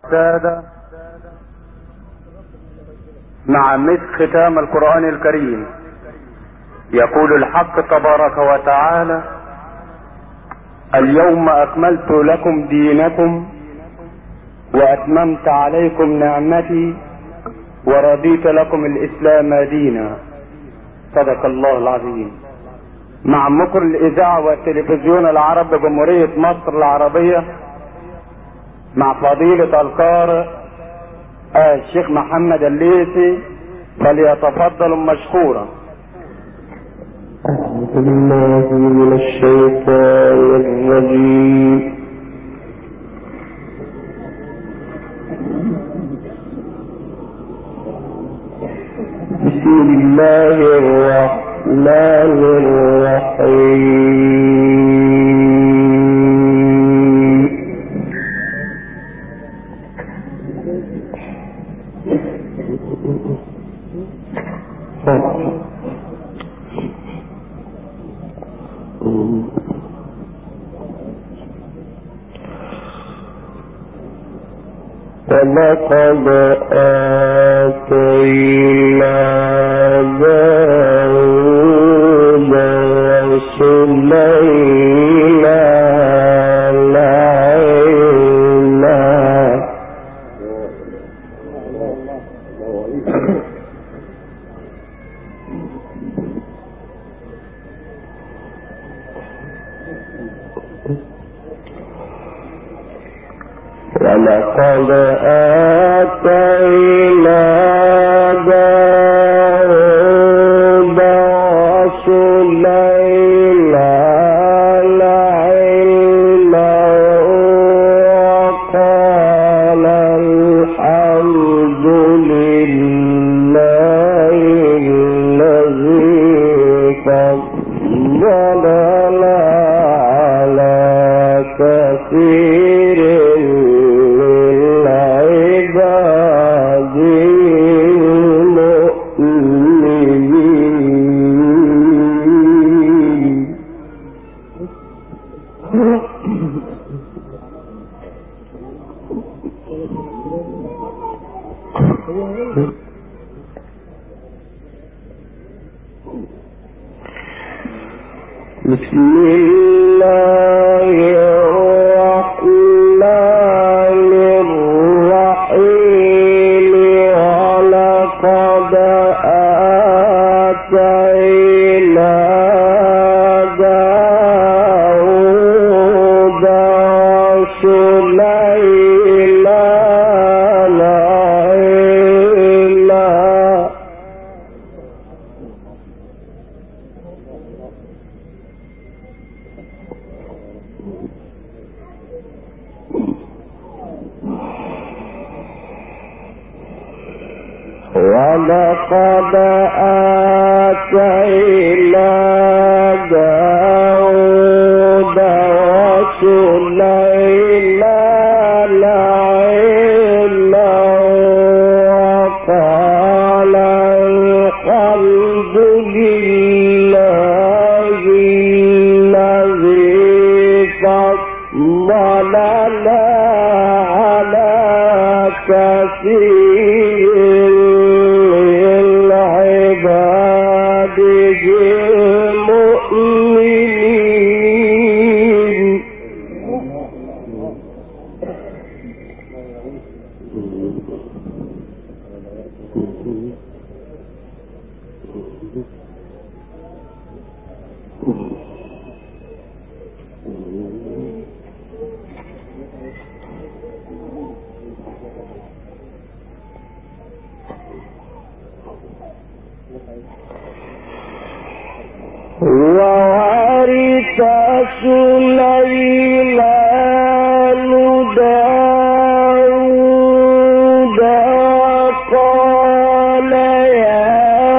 السادة مع مسك ختام القرآن الكريم. يقول الحق تبارك وتعالى: اليوم أكملت لكم دينكم وأتممت عليكم نعمتي ورضيت لكم الإسلام دينا. صدق الله العظيم. مع مقر الإذاعة والتلفزيون العرب بجمهورية مصر العربية، مع فضيلة القارئ الشيخ محمد الليثي، فليتفضل مشكورا. أعوذ بالله من الشيطان الرجيم. بسم الله الرحمن الرحيم. ولقد آتينا داود وسليمان علما. ولقد آتينا داود وسليمان علما وقال الحمد لله الذي فضلنا على كثير بسم الله الرحمن الرحيم. ولقد آتينا داود وسليمان علما. ولقد آتينا داود وسليمان علما وقال الحمد لله الذي فضلنا على كثير المؤمنين. وورث سليمان داود وقال يا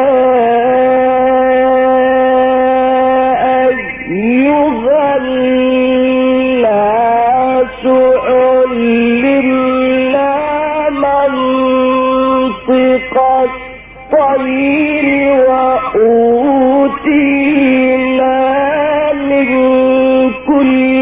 أيها الناس علمنا منطق الطير وأوتينا من كل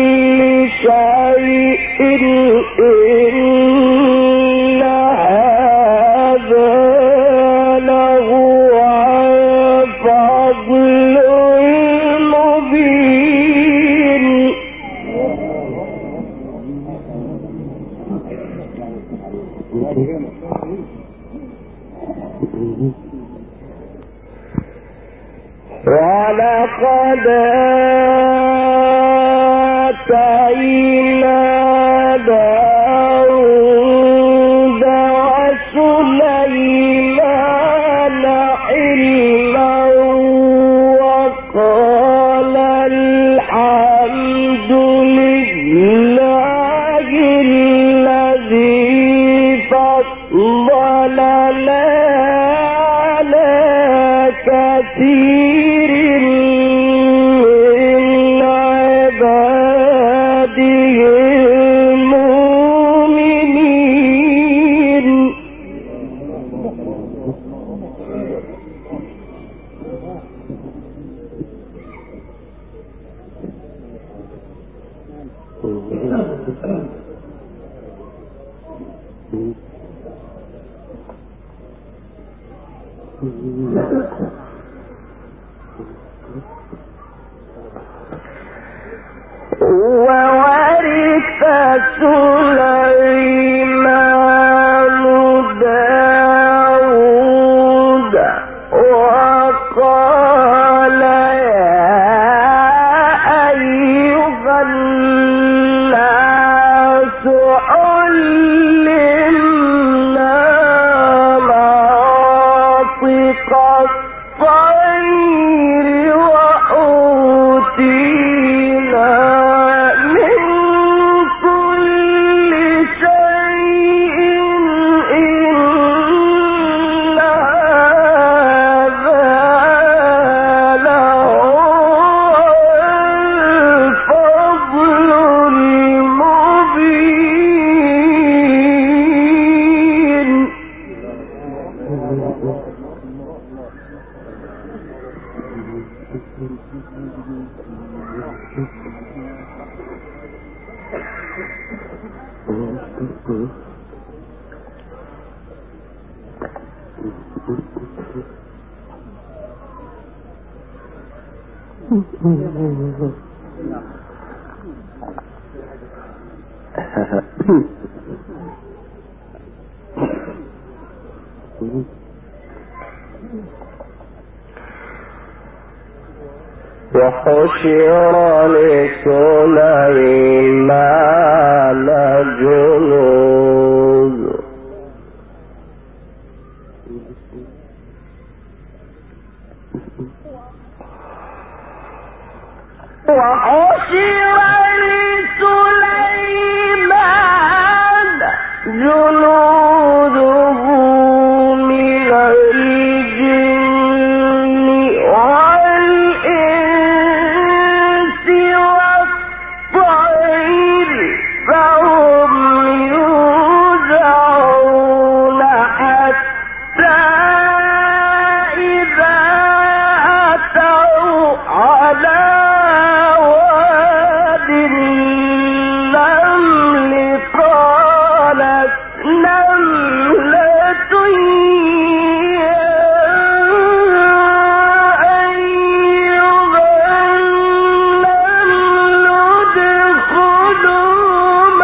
ولقد آتينا داود وسليمان حلما وقال الحمد لله الذي فضلنا على كثير من عباده المؤمنين. وورث سليمان داود وقال يا أيها الناس علمنا مناطق الطير وأوتينا من كل شيء إن هذا لهو الفضل المبين. وحشر لسليمان جنود جنوده من الجن والإنس والطير فهم يوزعون حتى إذا أتوا على واد النمل قالت نملة يا أيها النمل ادخلوا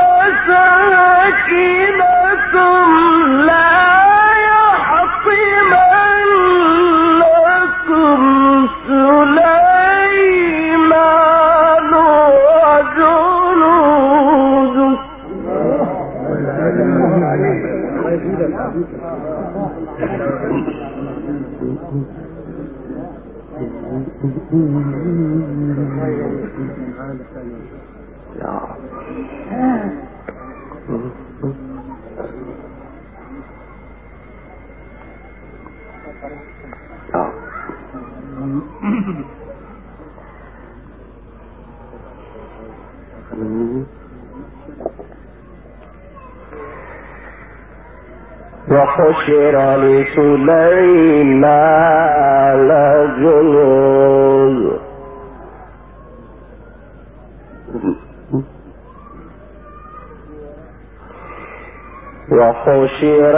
مساكنكم لا يحطمنكم سليمان وجنوده. وحشر لسليمان جنود وحشر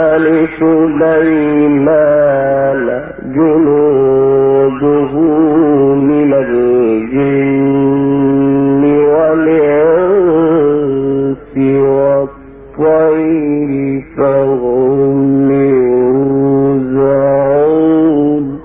لسليمان جنوده من الجن والإنس والطير الليل فهم يوزعون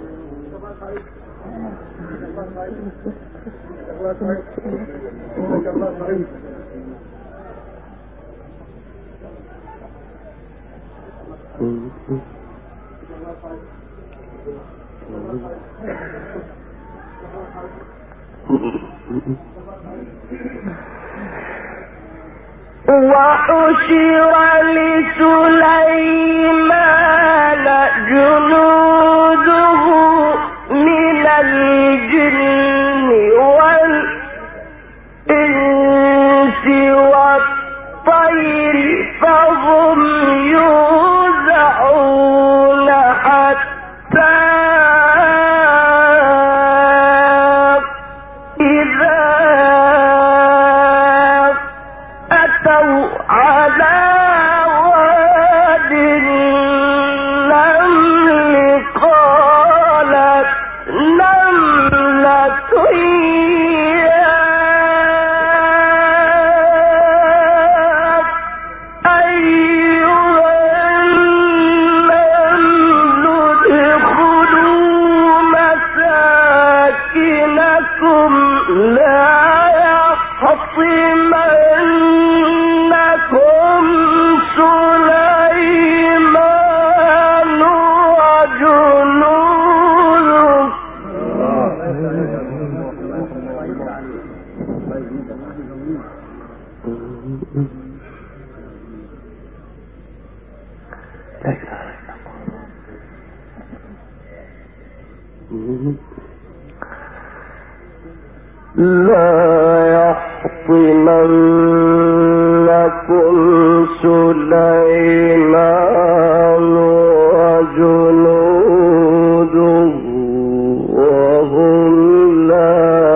وحشر لسليمان جنوده من الجن والإنس والطير فهم يوزعون حتى إذا أتوا على واد النمل قالت نملة يا أيها النمل ادخلوا مساكنكم لا يحطمنكم سليمان وجنوده لا يحطمنكم سليمان وجنوده وهم لا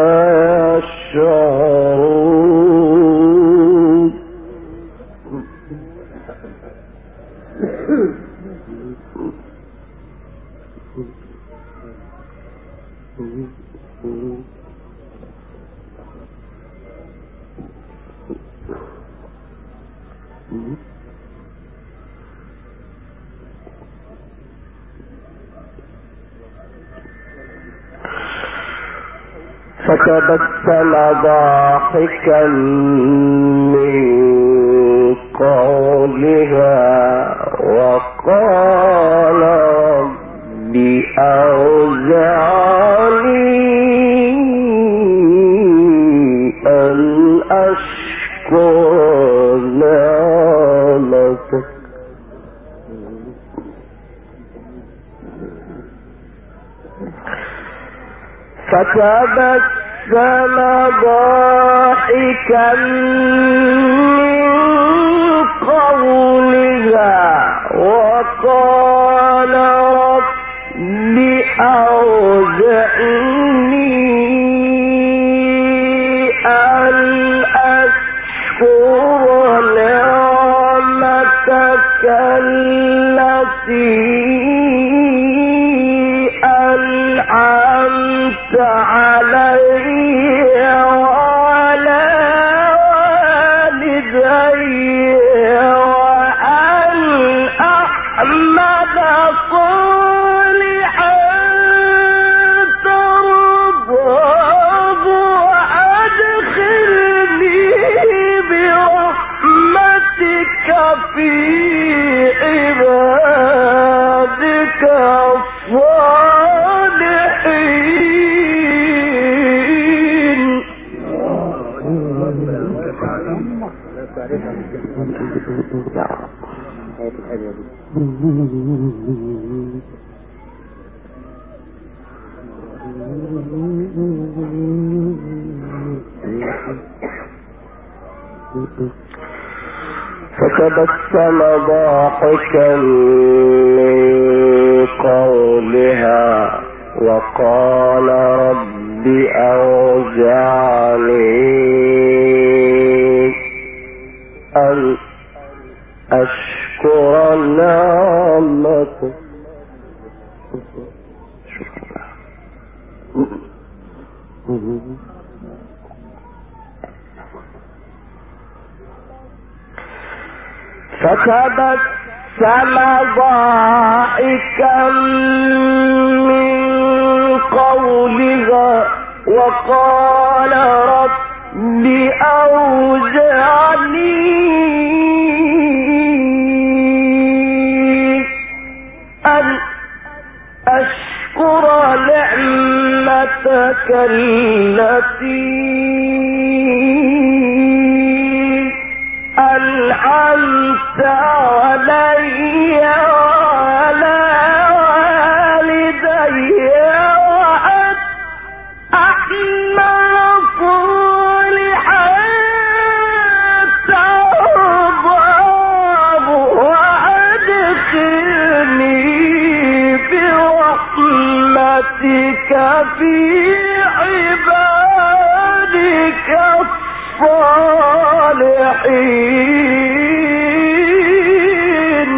يشعرون فتبسم ضاحكا من قولها وقال رب أوزعني أن أشكر نعمتك فتبسم ضاحكا من قولها وقال رب أوزعني أن أشكر نعمتك التي أنعمت علي وعلى والدي وأن أحمد صالحا ترضاه وأدخلني برحمتك في عبادك الصالحين. فتبسم ضاحكا من قولها وقال رب أوزعني أن أشكر نعمتك فتبسم ضاحكا من قولها وقال رب أوزعني أن أشكر نعمتك التي أنعمت علي وعلى والدي وأن أعمل صالحا ترضاه وأدخلني برحمتك في عبادك الصالحين.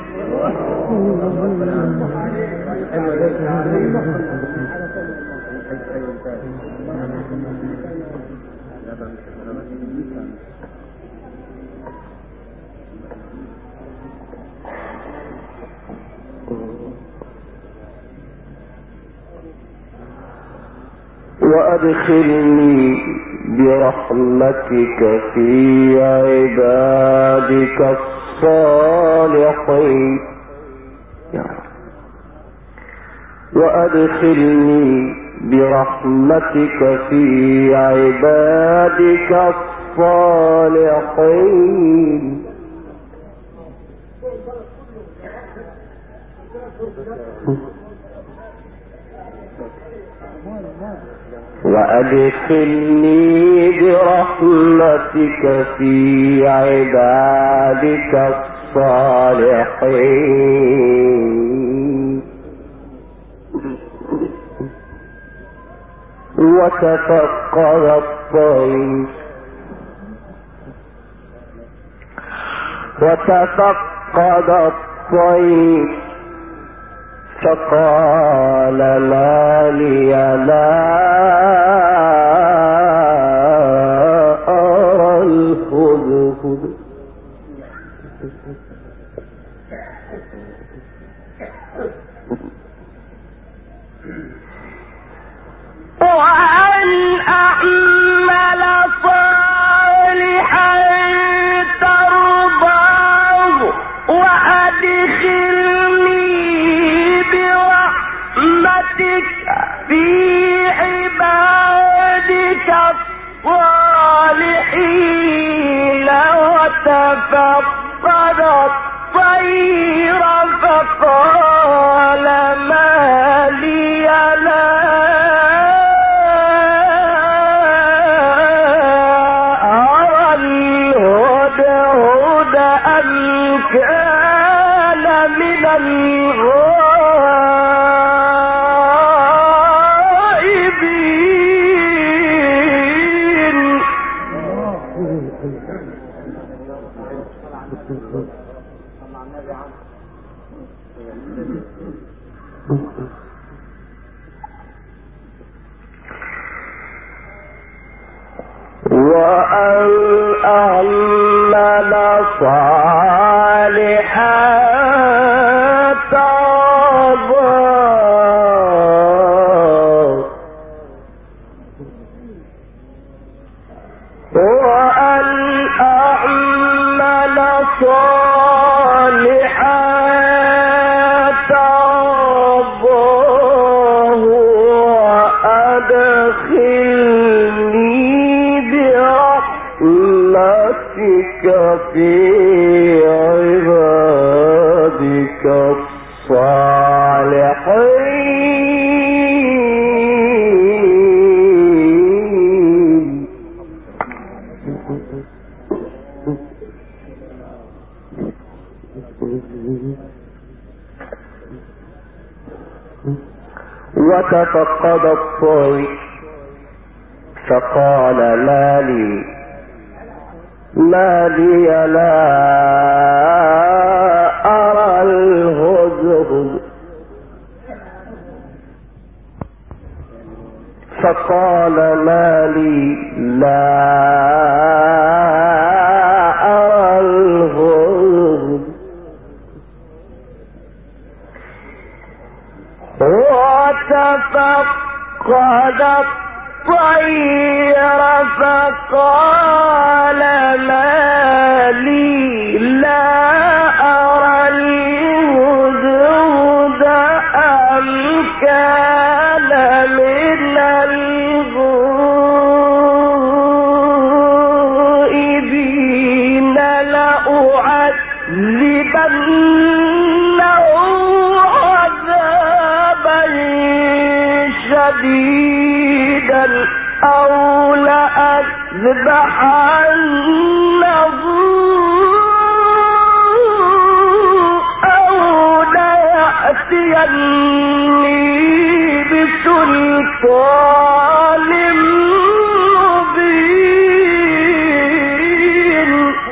وأدخلني برحمتك في عبادك الصالحين. وأدخلني برحمتك في عبادك الصالحين. وأدخلني برحمتك في عبادك الصالحين. وتفقد الطير فقال ما لي لا أرى الهدهد. وأن أعمل صالحا ترضاه وأدخلني برحمتك في عبادك الصالحين. وتفقد الطير فقال ما لي لا أرى الهدهد أم كان من الغائبين. وأن أعمل صالحا ترضاه وأن أعمل صالحا ترضاه وأدخلني برحمتك في عبادك الصالحين. وتفقد الطير فقال ما لي لا أرى الهدهد. فقال ما لي لا أرى الهدهد وتفقد الطير فقال ما لي لا أرى الهدهد أم كان من الغائبين لأعذبنه عذابا شديدا أو لأذبحنه أو ليأتيني بسلطان مبين.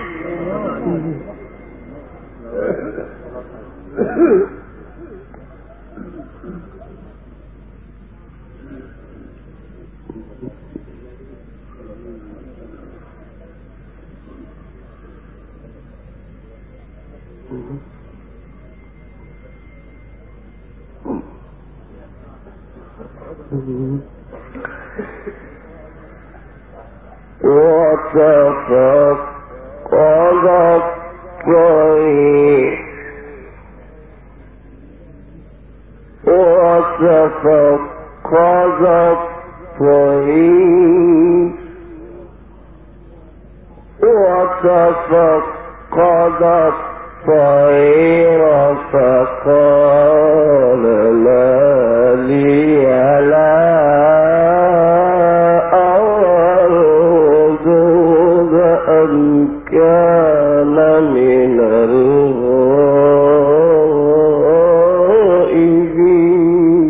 وتفقد الطير وتفقد الطير وتفقد الطير فقال ما لي لا أرى الهدهد أم كان من الغائبين.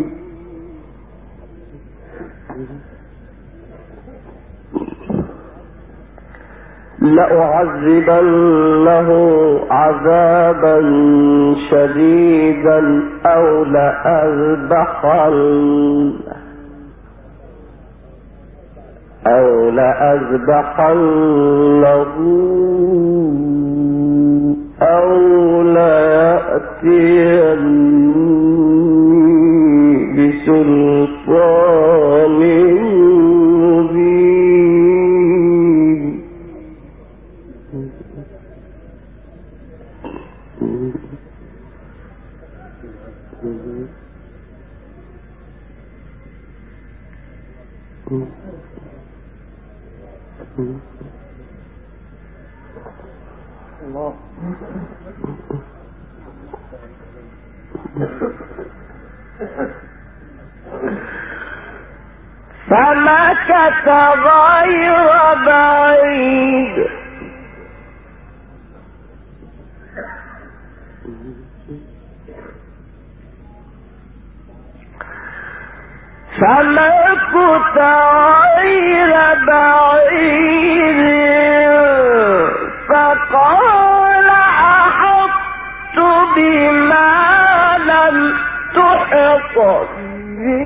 لأعذبنه عذابا شديدا أو لأذبحنه أو ليأتيني بسلطان مبين. فمكث غير بعيد فقال أحطت بما لم تحط به.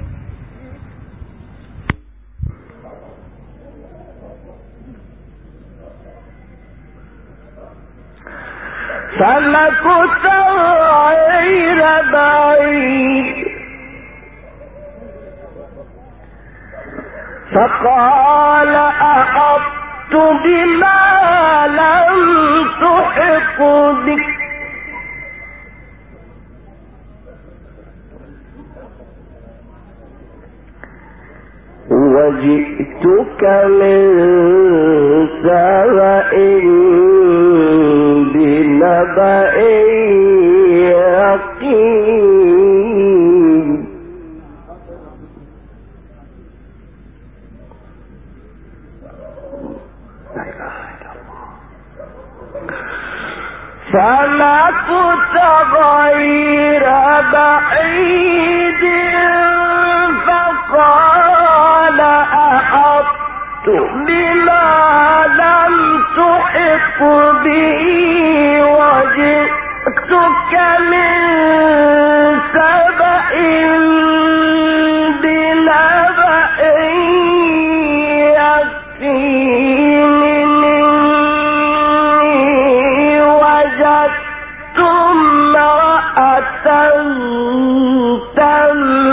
فمكث غير بعيد فقال أحطت بما لم تحط به وجئتك من سبأ بنبأ يقين. فمكث غير بعيد فقال أحطت بما لم تحط به وجئتك من سبأ بنبأ يقين. وجدت امرأة تملكهم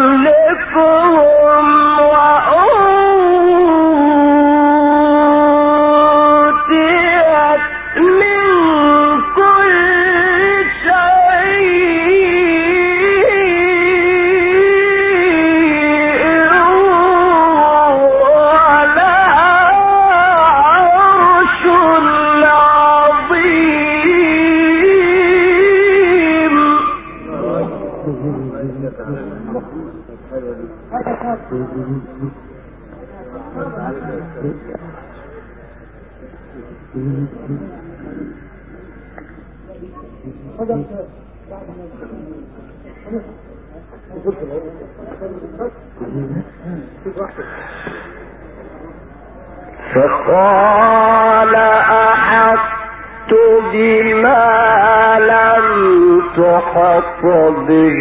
فقال أحطت بما لم تحط به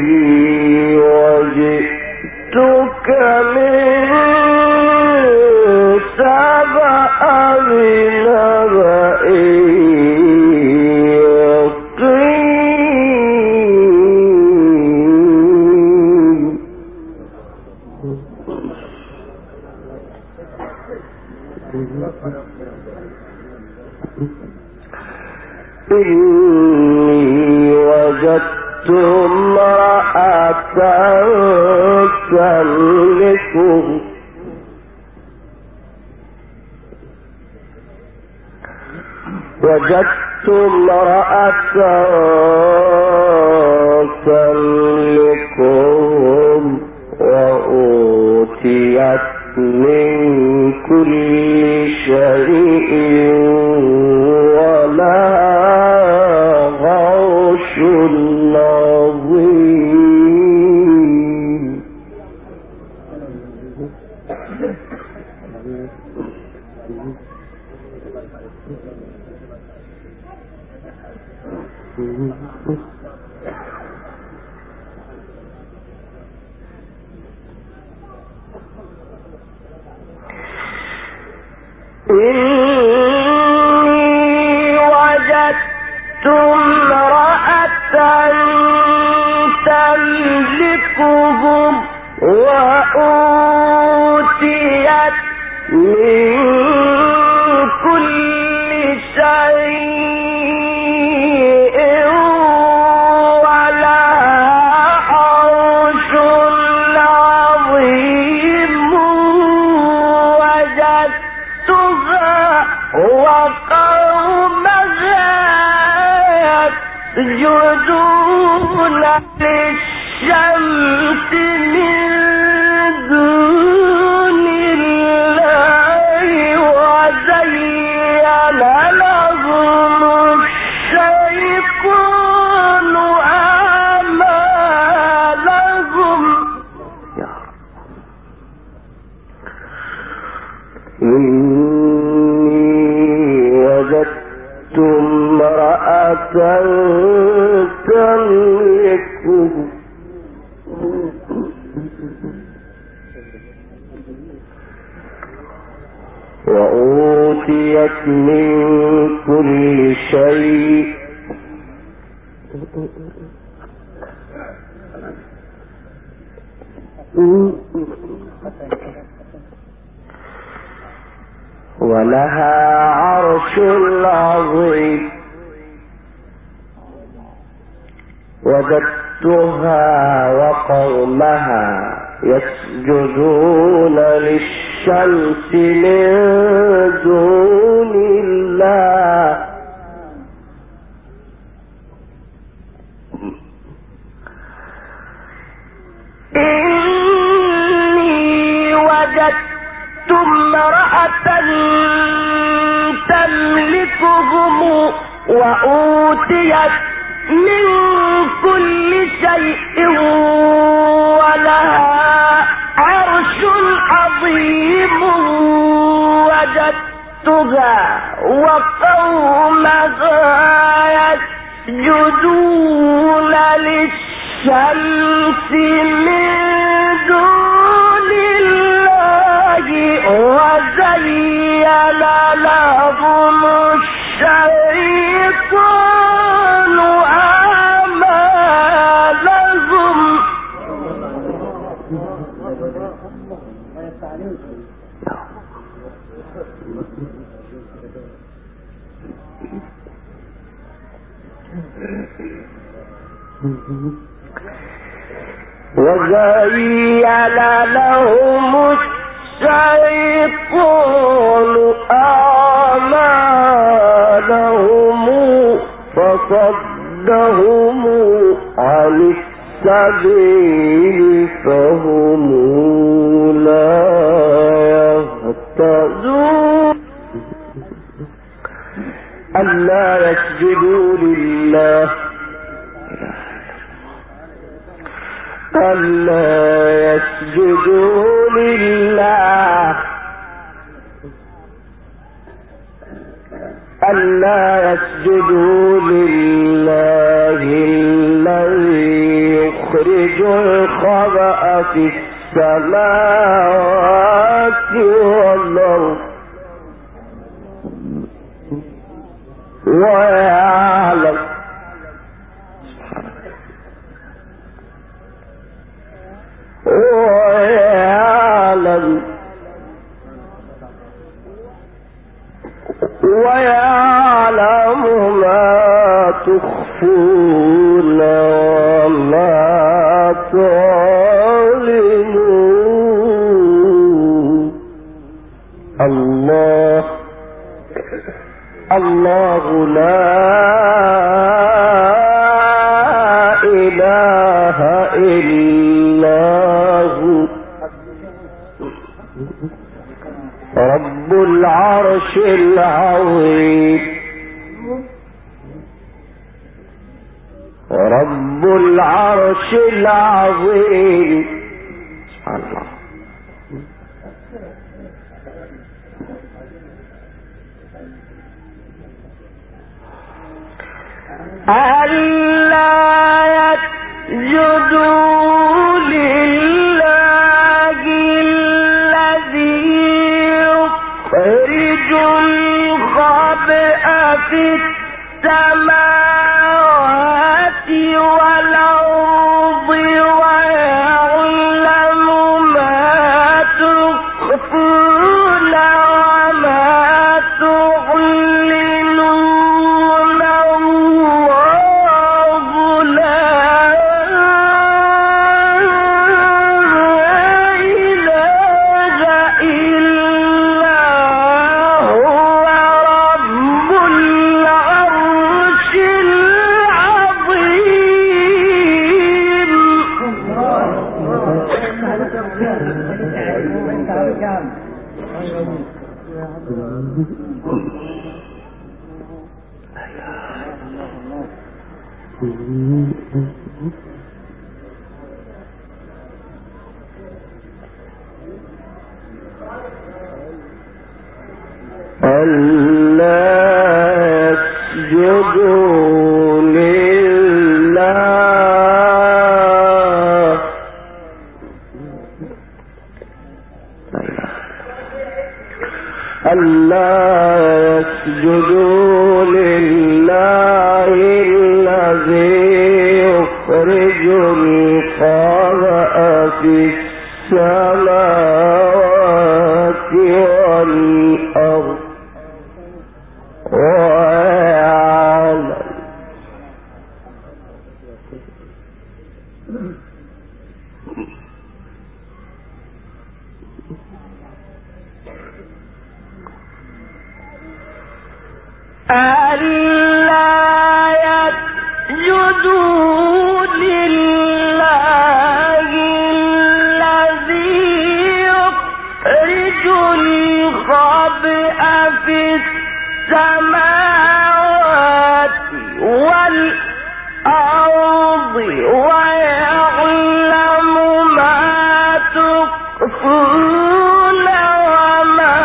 وجئتك من سبأ بنبأ إني وجدت امرأة تملكهم وأوتيت من كل شيء ولها عرش عظيم. إني وجدت امرأة تملكهم وأوتيت من كل شيء ولها عرش عظيم. وجدتها وقومها يسجدون للشمس من دون الله وزين لهم الشيطان أعمالهم. وجدت امرأة تملكهم وأوتيت من كل شيء ولها عرش عظيم. وجدتها وقومها يسجدون للشمس من دون الله إني وجدت امرأة تملكهم وأوتيت من كل شيء ولها عرش عظيم. وجدتها وقومها يسجدون للشمس من دون الله وزين لهم الشيطان أعمالهم. وزين لهم الشيطان أعمالهم فصدهم عن السبيل فهم لا يهتدون ألا يسجدوا لله الذي يخرج الخبأ في السماوات والأرض ويعلم ما تخفون وما تعلنون الله لا إله إلا هو رب العرش العظيم رب العرش العظيم سبحان الله. ألا يسجدوا لله الذي يخرج الخبأ في السماوات والأرض ويعلم ما تخفون وما تعلنون الله لا إله إلا هو رب العرش العظيم. ألا يسجدوا لله الذي يخرج الخبأ في السماوات والأرض ويعلم ألا يسجدوا لله الذي يخرج الخبأ في السماوات والأرض ويعلم ما تخفون وما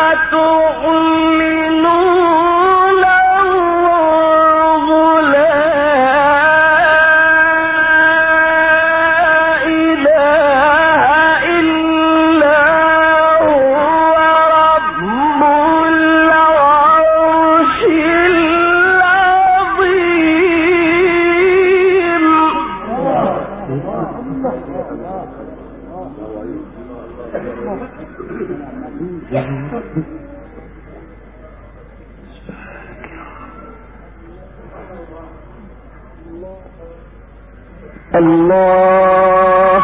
تعلنون الله لا إله إلا هو رب العرش العظيم. الله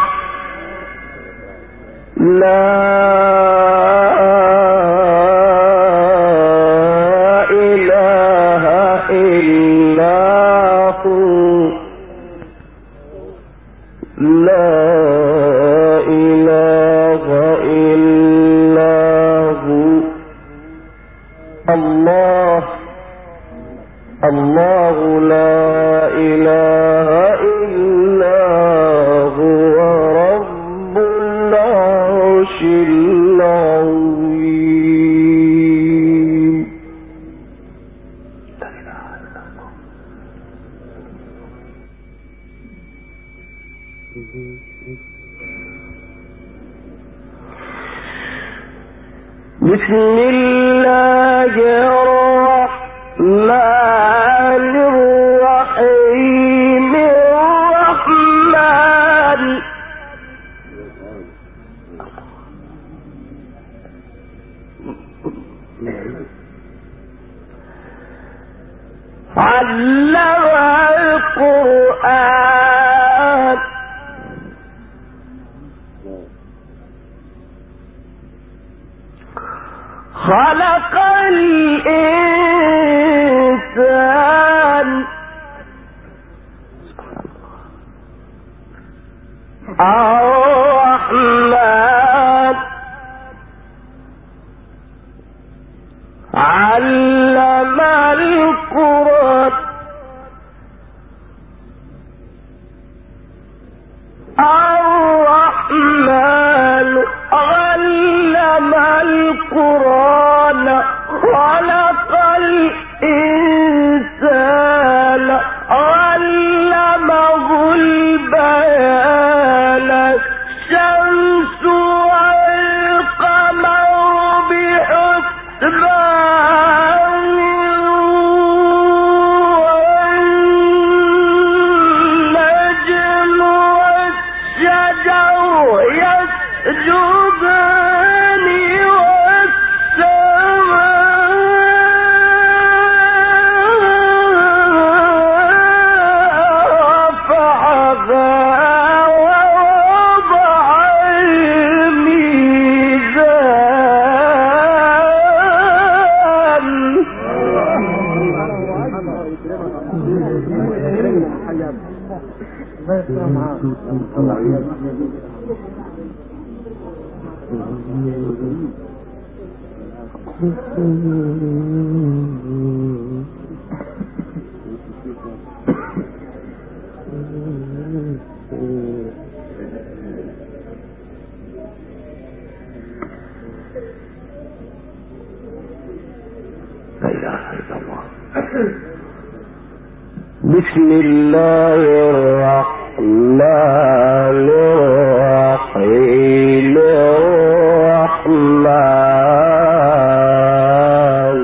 لا إله إلا هو لا إله إلا هو الله الله لا إله إلا هو رب العرش العظيم. بسم الله الرحمن الرحيم الرحمن علم القرآن خلق الإنسان الرحمن علم القرآن الرحمن علم القرآن خلق الإنسان علمه البيان الشمس والقمر بحسبان والنجم والشجر يسجدان بسم الله الرحمن الرحيم الرحمن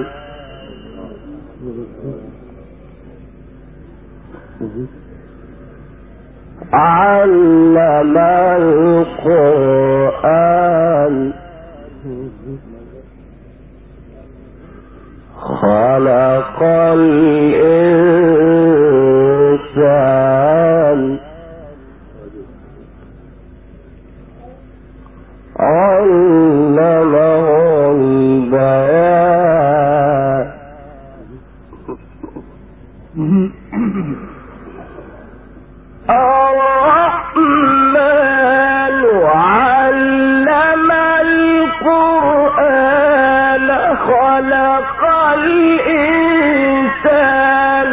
علم القرآن خلق الإنسان علمه البيان الرحمن علم القرآن خلق الإنسان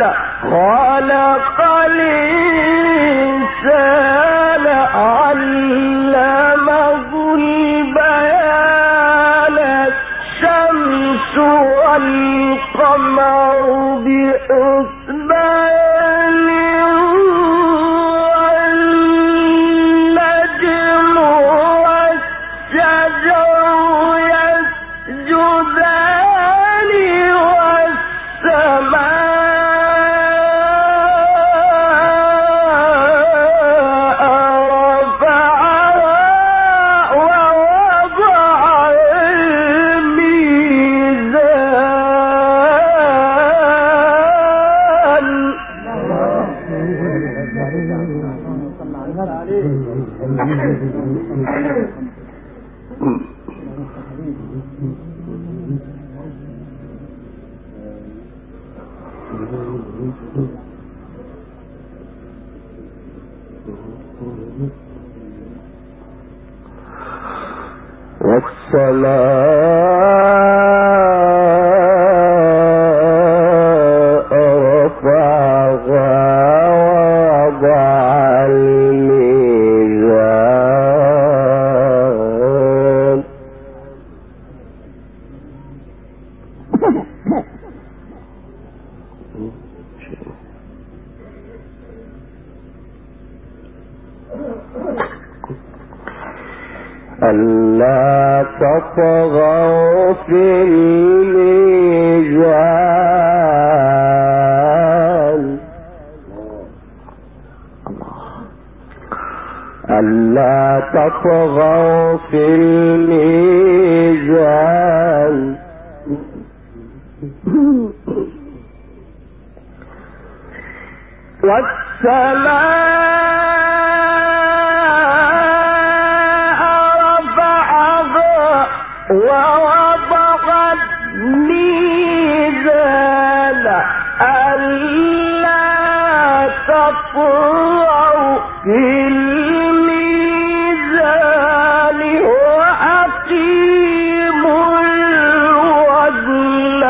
علمه البيان الشمس والقمر بحسبان والنجم والشجر يسجدان والسماء رفعها ووضع الميزان ألا تطغوا في الميزان ألا تطغوا في الميزان ووضع الميزان ألا تطغوا في الميزان وأقيموا الوزن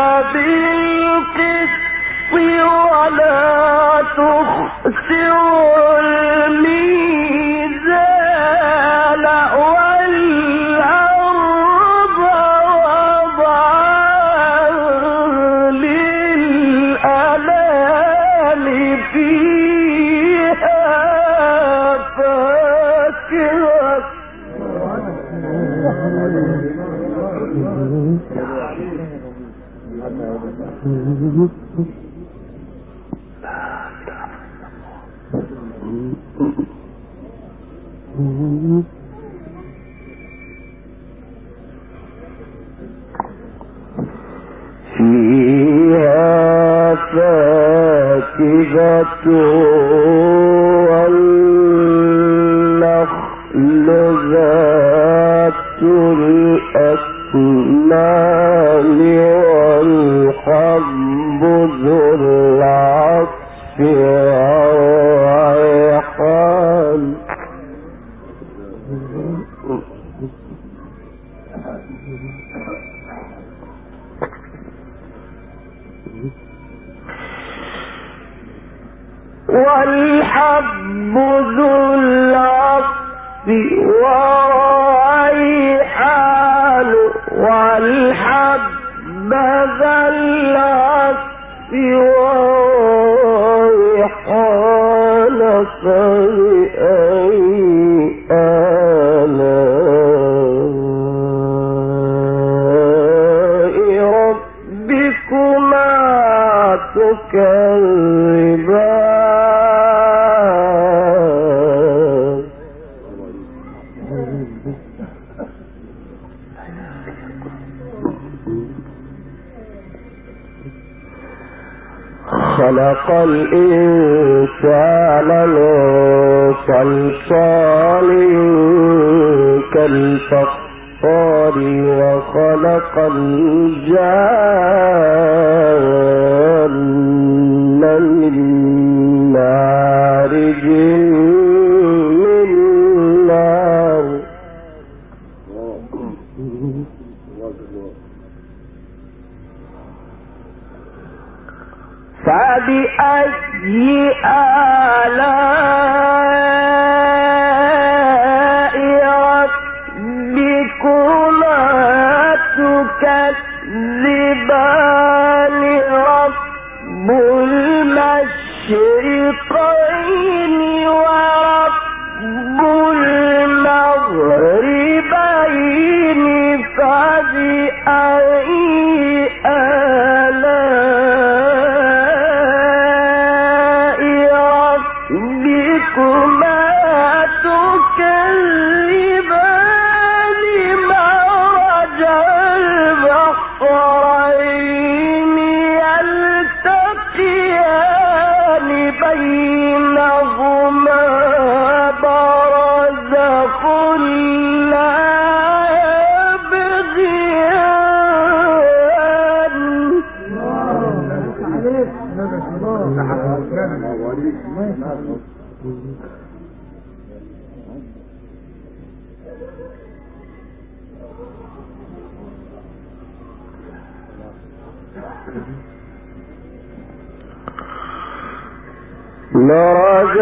بالقسط ولا تخسروا الميزان والأرض وضعها للأنام فيها فاكهة فيها فاكهة والنخل ذات الأكمام والحب ذو العصف والريحان والحب ذو العصف والريحان والحب ذا العصف والريحان فبأي آلاء ربكما تكذبان خلق الإنسان من صلصال كالفخار وخلق الجان من مارج من نار فبأي آلاء ربكما تكذبان رب المشرقين ورب المغربين فبأي آلاء ربكما تكذبان مرج البحرين يلتقيان بينهما برزخ لا يبغيان مرج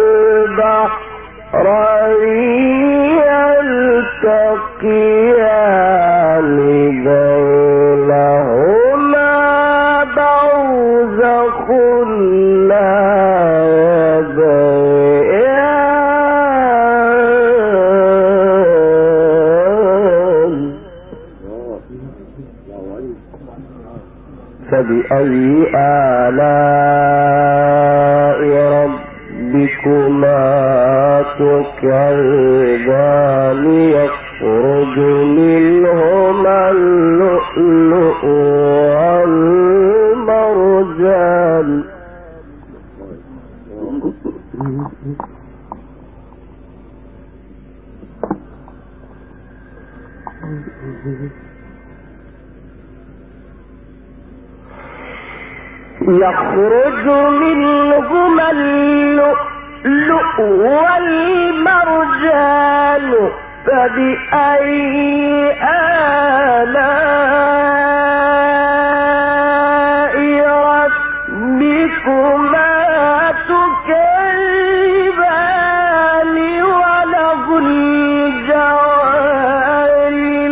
البحرين يلتقيان بينهما برزخ لا يبغيان فبأي آلاء ربكما تكذبان يخرج منهما اللؤلؤ والمرجان يخرج منهما اللؤلؤ والمرجان فبأي آلاء ربكما تكذبان وله الجوار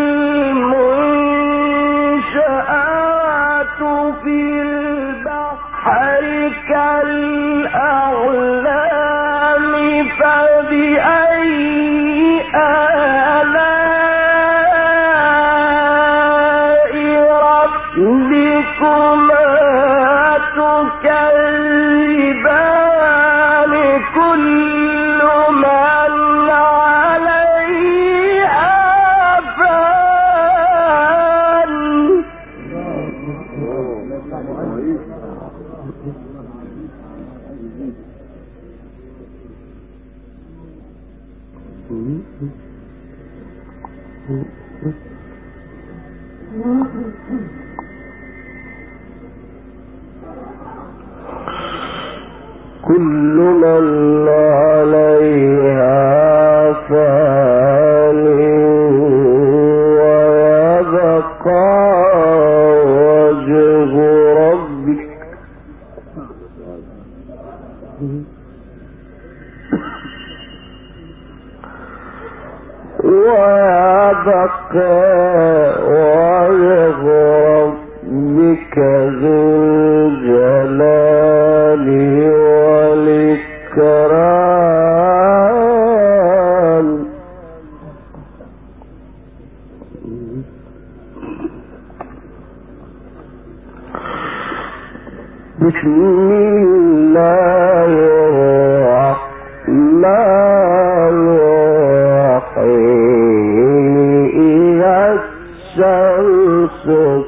المنشآت في البحر كالأعلام فبأي آلاء ربكما تكذبان كل من عليها فان كل من عليها فان ويبقى وجه ربك ويبقى وجه ربك ذو الجلال والإكرام بسم الله الرحمن الرحيم إذا الشمس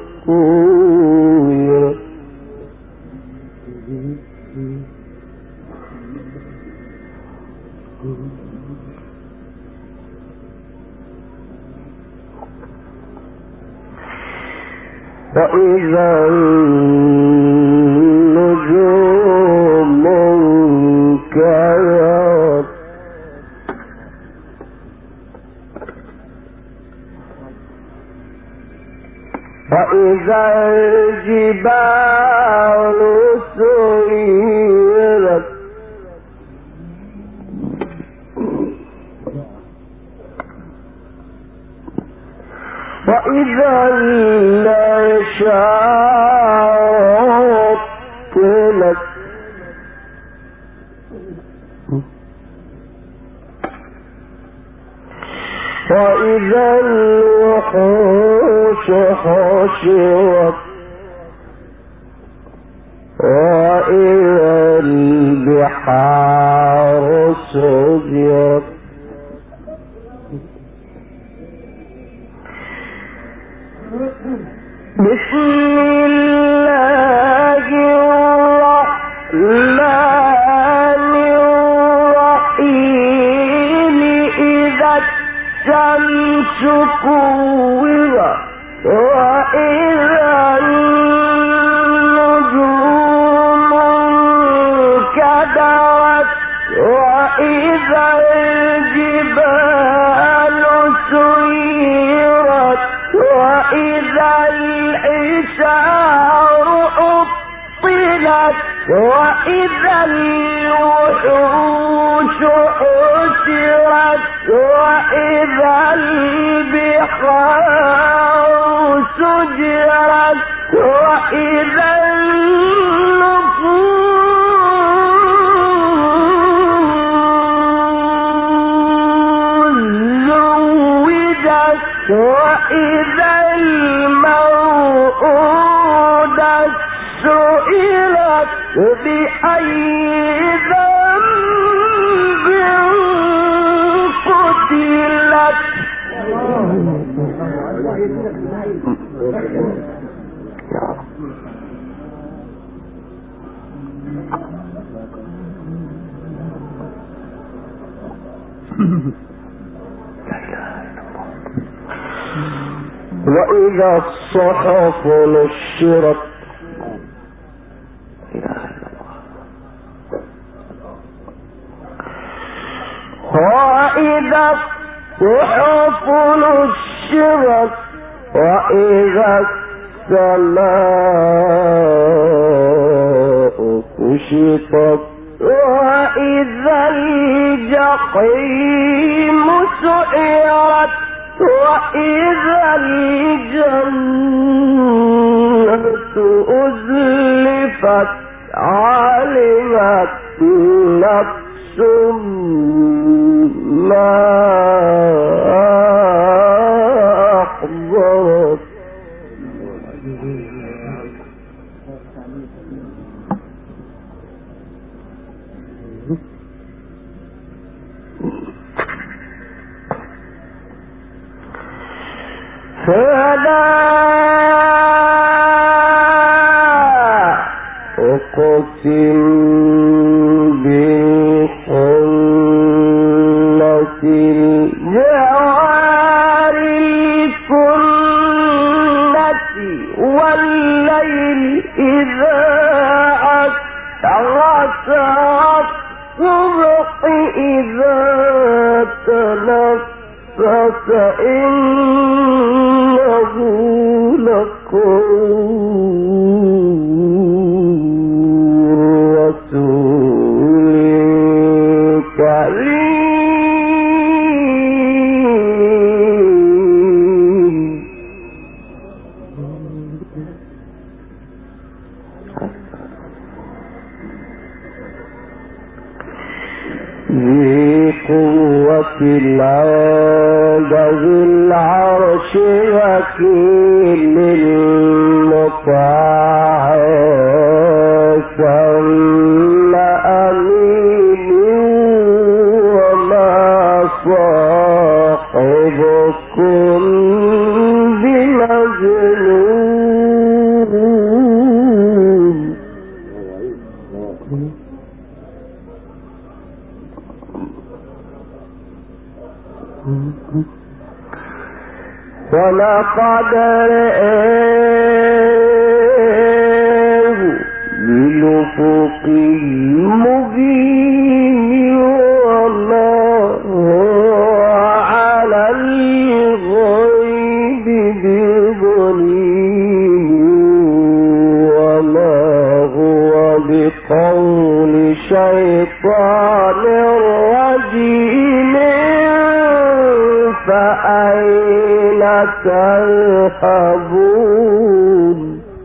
كورت وإذا النجوم انكدرت وإذا الجبال سيرت وإذا العشاء طلت وإذا الوحوش حشرت وإذا البحار سجرت بسم الله الرحمن الرحيم إذا الشمس كورت وإذا النجوم انكدرت وإذا الجبال وإذا الوحوش حشرت وإذا البحار سجرت وإذا النفوس زوجت وإذا الموءودة سئلت بأي ذنب قتلت وإذا الصحف نشرت وإذا الصحف نشرت وإذا السماء كشطت وإذا الجحيم سعرت وإذا الجنة أزلفت علمت نفس ما أحضرت فلا أقسم بالخنس الجوار الكنس والليل إذا عسعس والصبح إذا تنفس إنه لقول رسول كريم ذي قوة عند ذي العرش مكين مطاع ثم أمين وما صاحبكم بمجنون ولقد رآه بالأفق المبين وما هو على الغيب بضنين وما هو بقول شيطان رجيم فأين تذهبون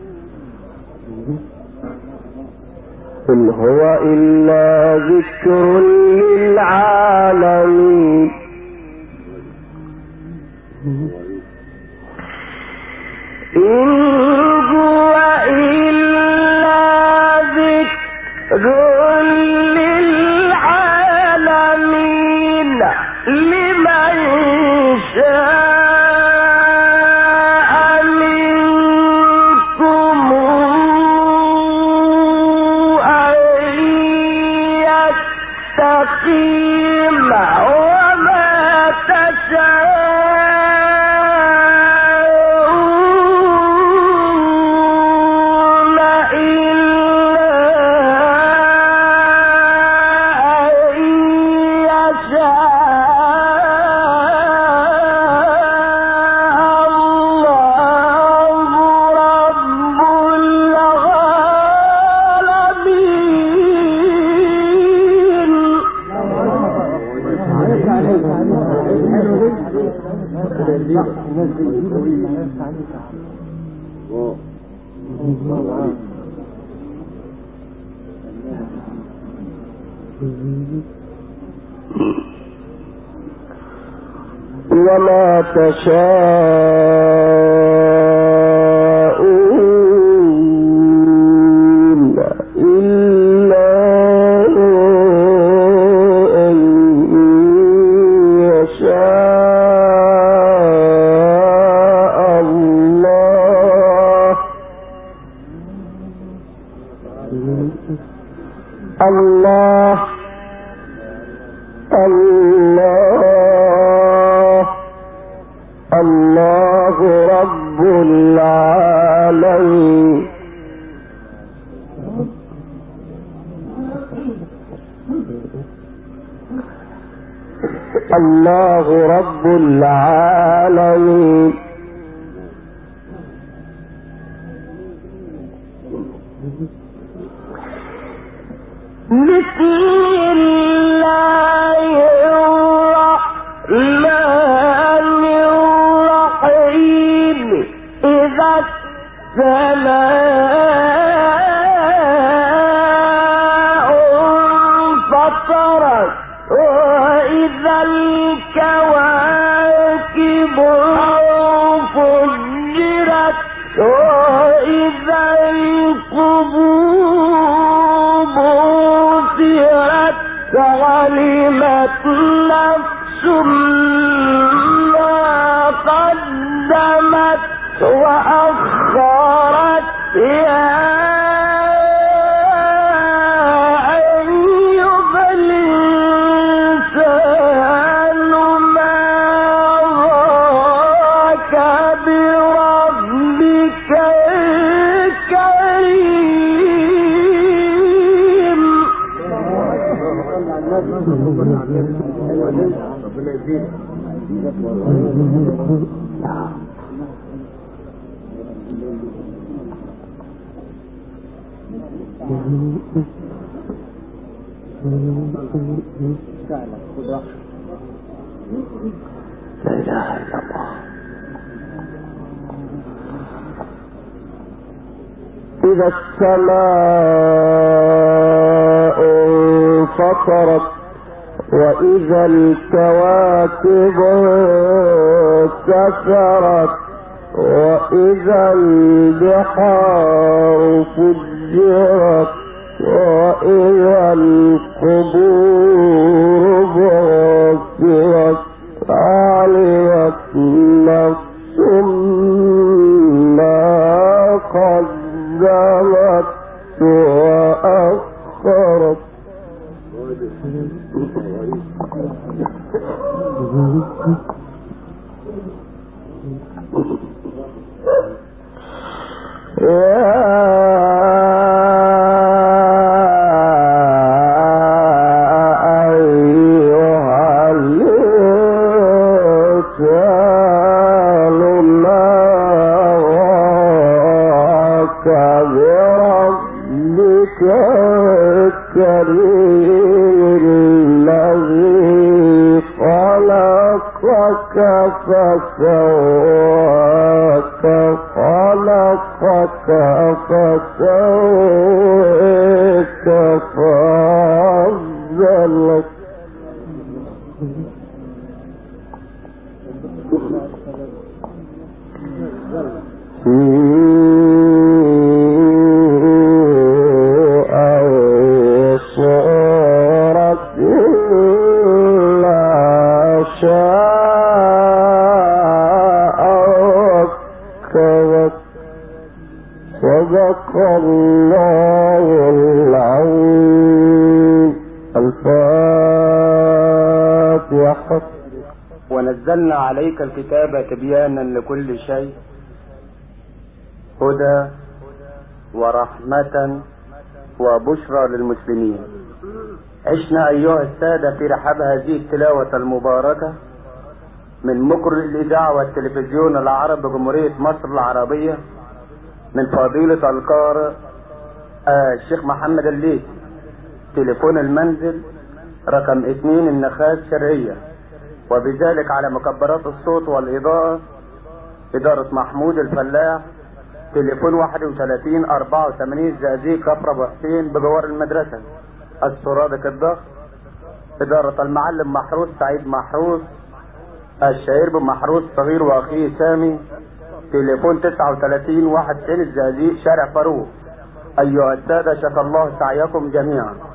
إن هو إلا ذكر للعالمين إن هو إلا ذكر للعالمين لمن شاء منكم أن يستقيم وما تشاءون إلا أن يشاء الله. الله الله رب العالمين. الله رب العالمين. بسم الله الرحمن الرحيم. إذا السماء انفطرت وإذا الكواكب انفجرت وإذا القبور بعثرت علمت نفس ما قدمت وأخرت. يا أيها الإنسان ما غرك بربك الكريم. لا إله إلا الله. إذا السماء انفطرت وإذا الكواكب انتثرت وإذا البحار فجرت وإذا القبور بعثرت علمت نفس ما قدمت وأخرت. فسواك خلقك فسويك فعدلك. صدق الله العظيم. الفاتحة. ونزلنا عليك الكتاب تبيانا لكل شيء هدى ورحمة وبشرى للمسلمين. عشنا أيها السادة في رحاب هذه التلاوة المباركة من مقر الإذاعة والتلفزيون العربي بجمهورية مصر العربية، من فضيلة القارئ الشيخ محمد الليثي. تليفون المنزل رقم 2 النخاس شرقية وبذلك على مكبرات الصوت والإضاءة إدارة محمود الفلاح، تليفون 31 84 زقازيق كفر ابو حسين بجوار المدرسة. السرادق الضغط إدارة المعلم محروس سعيد محروس الشهير بمحروس صغير وأخيه سامي، تليفون 39 91 الزقازيق شارع فاروق. أيها السادة شكر الله سعيكم جميعا.